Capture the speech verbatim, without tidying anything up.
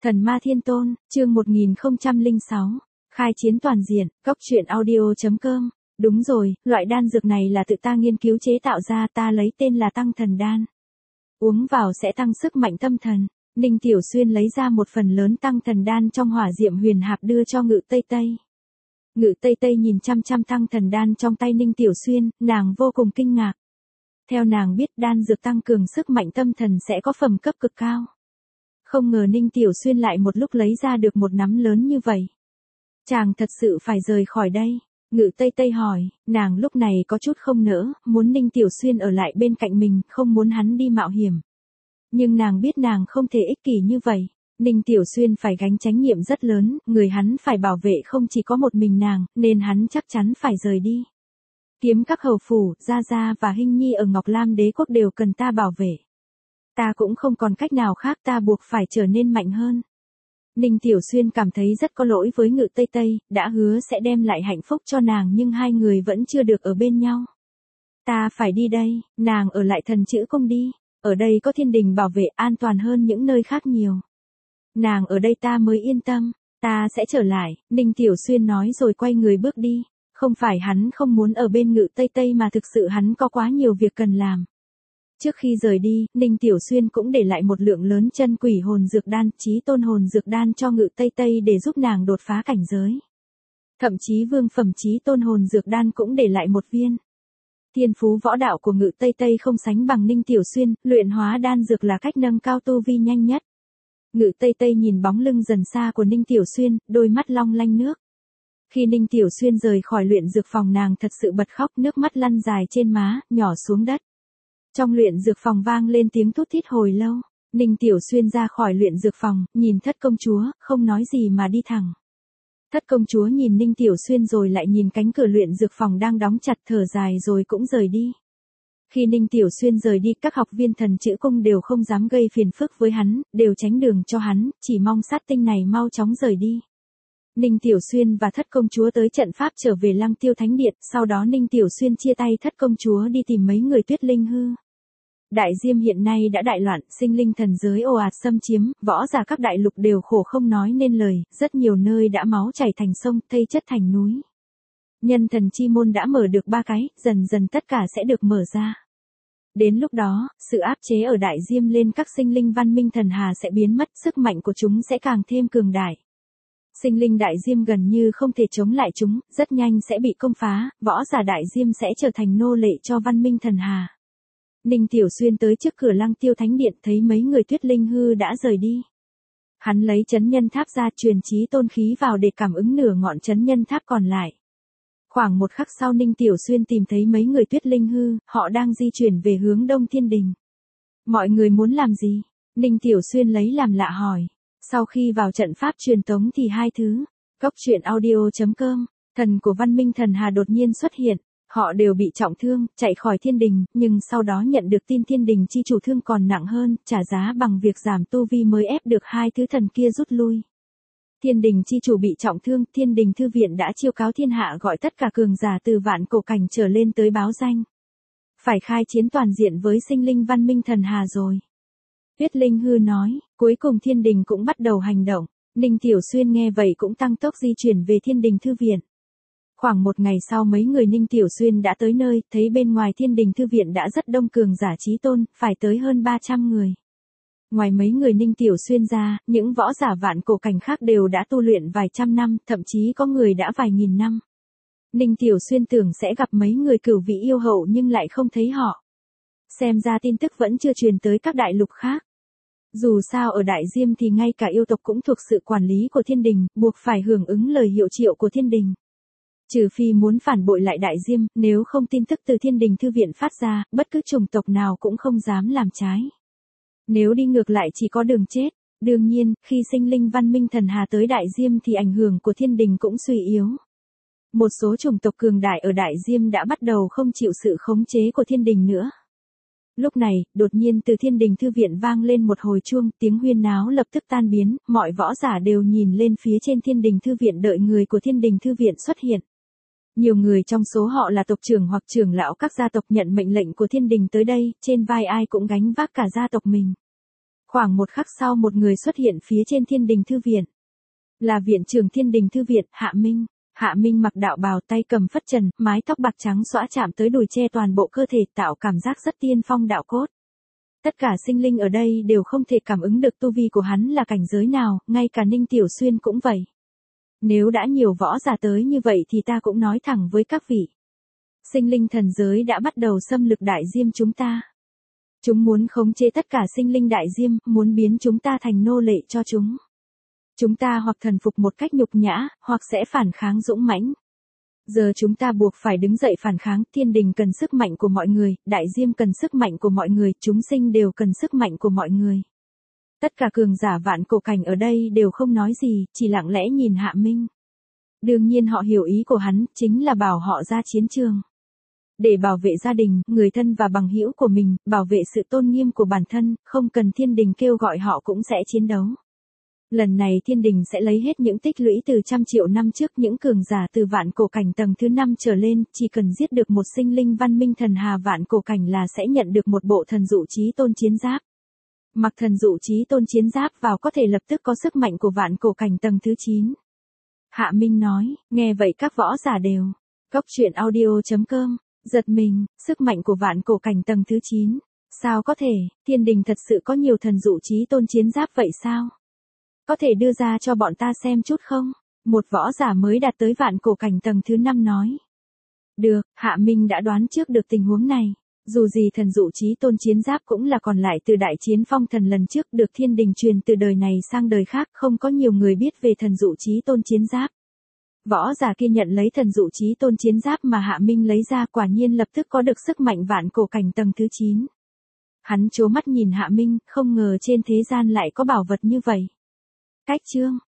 Thần Ma Thiên Tôn, chương một nghìn không trăm lẻ sáu, khai chiến toàn diện, góc truyện audio chấm com. Đúng rồi, loại đan dược này là tự ta nghiên cứu chế tạo ra, ta lấy tên là Tăng Thần Đan. Uống vào sẽ tăng sức mạnh tâm thần. Ninh Tiểu Xuyên lấy ra một phần lớn Tăng Thần Đan trong hỏa diệm huyền hạp đưa cho Ngự Tây Tây. Ngự Tây Tây nhìn chăm chăm Tăng Thần Đan trong tay Ninh Tiểu Xuyên, nàng vô cùng kinh ngạc. Theo nàng biết đan dược tăng cường sức mạnh tâm thần sẽ có phẩm cấp cực cao. Không ngờ Ninh Tiểu Xuyên lại một lúc lấy ra được một nắm lớn như vậy. Chàng thật sự phải rời khỏi đây. Ngự Tây Tây hỏi, nàng lúc này có chút không nỡ, muốn Ninh Tiểu Xuyên ở lại bên cạnh mình, không muốn hắn đi mạo hiểm. Nhưng nàng biết nàng không thể ích kỷ như vậy. Ninh Tiểu Xuyên phải gánh trách nhiệm rất lớn, người hắn phải bảo vệ không chỉ có một mình nàng, nên hắn chắc chắn phải rời đi. Kiếm các hầu phủ, Gia Gia và Hinh Nhi ở Ngọc Lam Đế quốc đều cần ta bảo vệ. Ta cũng không còn cách nào khác, ta buộc phải trở nên mạnh hơn. Ninh Tiểu Xuyên cảm thấy rất có lỗi với Ngự Tây Tây, đã hứa sẽ đem lại hạnh phúc cho nàng nhưng hai người vẫn chưa được ở bên nhau. Ta phải đi đây, nàng ở lại Thần Chữ Cung đi, ở đây có thiên đình bảo vệ, an toàn hơn những nơi khác nhiều. Nàng ở đây ta mới yên tâm, ta sẽ trở lại, Ninh Tiểu Xuyên nói rồi quay người bước đi. Không phải hắn không muốn ở bên Ngự Tây Tây mà thực sự hắn có quá nhiều việc cần làm. Trước khi rời đi, Ninh Tiểu Xuyên cũng để lại một lượng lớn chân quỷ hồn dược đan, chí tôn hồn dược đan cho Ngự Tây Tây để giúp nàng đột phá cảnh giới. Thậm chí vương phẩm chí tôn hồn dược đan cũng để lại một viên. Thiên phú võ đạo của Ngự Tây Tây không sánh bằng Ninh Tiểu Xuyên, luyện hóa đan dược là cách nâng cao tu vi nhanh nhất. Ngự Tây Tây nhìn bóng lưng dần xa của Ninh Tiểu Xuyên, đôi mắt long lanh nước. Khi Ninh Tiểu Xuyên rời khỏi luyện dược phòng nàng thật sự bật khóc, nước mắt lăn dài trên má, nhỏ xuống đất. Trong luyện dược phòng vang lên tiếng thút thít hồi lâu. Ninh Tiểu Xuyên ra khỏi luyện dược phòng, nhìn Thất Công Chúa, không nói gì mà đi thẳng. Thất Công Chúa nhìn Ninh Tiểu Xuyên rồi lại nhìn cánh cửa luyện dược phòng đang đóng chặt, thở dài rồi cũng rời đi. Khi Ninh Tiểu Xuyên rời đi, các học viên Thần Chữ Cung đều không dám gây phiền phức với hắn, đều tránh đường cho hắn, chỉ mong sát tinh này mau chóng rời đi. Ninh Tiểu Xuyên và Thất Công Chúa tới trận pháp trở về Lăng Tiêu Thánh Điện, sau đó Ninh Tiểu Xuyên chia tay Thất Công Chúa đi tìm mấy người Tuyết Linh Hư. Đại Diêm hiện nay đã đại loạn, sinh linh thần giới ồ ạt xâm chiếm, võ giả các đại lục đều khổ không nói nên lời, rất nhiều nơi đã máu chảy thành sông, thây chất thành núi. Nhân thần chi môn đã mở được ba cái, dần dần tất cả sẽ được mở ra. Đến lúc đó, sự áp chế ở Đại Diêm lên các sinh linh văn minh thần hà sẽ biến mất, sức mạnh của chúng sẽ càng thêm cường đại. Sinh linh Đại Diêm gần như không thể chống lại chúng, rất nhanh sẽ bị công phá, võ giả Đại Diêm sẽ trở thành nô lệ cho văn minh thần hà. Ninh Tiểu Xuyên tới trước cửa Lăng Tiêu Thánh Điện thấy mấy người Tuyết Linh Hư đã rời đi. Hắn lấy chấn nhân tháp ra truyền chí tôn khí vào để cảm ứng nửa ngọn chấn nhân tháp còn lại. Khoảng một khắc sau Ninh Tiểu Xuyên tìm thấy mấy người Tuyết Linh Hư, họ đang di chuyển về hướng Đông Thiên Đình. Mọi người muốn làm gì? Ninh Tiểu Xuyên lấy làm lạ hỏi. Sau khi vào trận pháp truyền tống thì hai thứ. Góc truyện audio chấm com, thần của văn minh thần hà đột nhiên xuất hiện. Họ đều bị trọng thương, chạy khỏi thiên đình, nhưng sau đó nhận được tin thiên đình chi chủ thương còn nặng hơn, trả giá bằng việc giảm tu vi mới ép được hai thứ thần kia rút lui. Thiên đình chi chủ bị trọng thương, thiên đình thư viện đã chiêu cáo thiên hạ gọi tất cả cường giả từ vạn cổ cảnh trở lên tới báo danh. Phải khai chiến toàn diện với sinh linh văn minh thần hà rồi. Tuyết Linh Hư nói, cuối cùng thiên đình cũng bắt đầu hành động. Ninh Tiểu Xuyên nghe vậy cũng tăng tốc di chuyển về thiên đình thư viện. Khoảng một ngày sau mấy người Ninh Tiểu Xuyên đã tới nơi, thấy bên ngoài thiên đình thư viện đã rất đông cường giả chí tôn, phải tới hơn ba trăm người. Ngoài mấy người Ninh Tiểu Xuyên ra, những võ giả vạn cổ cảnh khác đều đã tu luyện vài trăm năm, thậm chí có người đã vài nghìn năm. Ninh Tiểu Xuyên tưởng sẽ gặp mấy người cửu vị yêu hậu nhưng lại không thấy họ. Xem ra tin tức vẫn chưa truyền tới các đại lục khác. Dù sao ở Đại Diêm thì ngay cả yêu tộc cũng thuộc sự quản lý của thiên đình, buộc phải hưởng ứng lời hiệu triệu của thiên đình. Trừ phi muốn phản bội lại Đại Diêm, nếu không tin tức từ thiên đình thư viện phát ra, bất cứ chủng tộc nào cũng không dám làm trái. Nếu đi ngược lại chỉ có đường chết. Đương nhiên, khi sinh linh văn minh thần hà tới Đại Diêm thì ảnh hưởng của thiên đình cũng suy yếu. Một số chủng tộc cường đại ở Đại Diêm đã bắt đầu không chịu sự khống chế của thiên đình nữa. Lúc này, đột nhiên từ thiên đình thư viện vang lên một hồi chuông, tiếng huyên náo lập tức tan biến, mọi võ giả đều nhìn lên phía trên thiên đình thư viện đợi người của thiên đình thư viện xuất hiện. Nhiều người trong số họ là tộc trưởng hoặc trưởng lão các gia tộc nhận mệnh lệnh của thiên đình tới đây, trên vai ai cũng gánh vác cả gia tộc mình. Khoảng một khắc sau một người xuất hiện phía trên thiên đình thư viện. Là viện trưởng thiên đình thư viện, Hạ Minh. Hạ Minh mặc đạo bào, tay cầm phất trần, mái tóc bạc trắng xõa chạm tới đùi, che toàn bộ cơ thể, tạo cảm giác rất tiên phong đạo cốt. Tất cả sinh linh ở đây đều không thể cảm ứng được tu vi của hắn là cảnh giới nào, ngay cả Ninh Tiểu Xuyên cũng vậy. Nếu đã nhiều võ giả tới như vậy thì ta cũng nói thẳng với các vị. Sinh linh thần giới đã bắt đầu xâm lược đại diêm chúng ta. Chúng muốn khống chế tất cả sinh linh đại diêm, muốn biến chúng ta thành nô lệ cho chúng. Chúng ta hoặc thần phục một cách nhục nhã, hoặc sẽ phản kháng dũng mãnh. Giờ chúng ta buộc phải đứng dậy phản kháng, thiên đình cần sức mạnh của mọi người, đại diêm cần sức mạnh của mọi người, chúng sinh đều cần sức mạnh của mọi người. Tất cả cường giả vạn cổ cảnh ở đây đều không nói gì, chỉ lặng lẽ nhìn Hạ Minh. Đương nhiên họ hiểu ý của hắn, chính là bảo họ ra chiến trường. Để bảo vệ gia đình, người thân và bằng hữu của mình, bảo vệ sự tôn nghiêm của bản thân, không cần thiên đình kêu gọi họ cũng sẽ chiến đấu. Lần này thiên đình sẽ lấy hết những tích lũy từ trăm triệu năm trước, những cường giả từ vạn cổ cảnh tầng thứ năm trở lên, chỉ cần giết được một sinh linh văn minh thần hà vạn cổ cảnh là sẽ nhận được một bộ thần dụ chí tôn chiến giáp. Mặc thần dụ chí tôn chiến giáp vào có thể lập tức có sức mạnh của vạn cổ cảnh tầng thứ chín. Hạ Minh nói, nghe vậy các võ giả đều. Cốc truyện audio chấm com, giật mình, sức mạnh của vạn cổ cảnh tầng thứ chín. Sao có thể, thiên đình thật sự có nhiều thần dụ chí tôn chiến giáp vậy sao? Có thể đưa ra cho bọn ta xem chút không? Một võ giả mới đạt tới vạn cổ cảnh tầng thứ năm nói. Được, Hạ Minh đã đoán trước được tình huống này. Dù gì thần dụ chí tôn chiến giáp cũng là còn lại từ đại chiến phong thần lần trước, được thiên đình truyền từ đời này sang đời khác, không có nhiều người biết về thần dụ chí tôn chiến giáp. Võ giả kia nhận lấy thần dụ chí tôn chiến giáp mà Hạ Minh lấy ra, quả nhiên lập tức có được sức mạnh vạn cổ cảnh tầng thứ chín. Hắn trố mắt nhìn Hạ Minh, không ngờ trên thế gian lại có bảo vật như vậy. Cách chương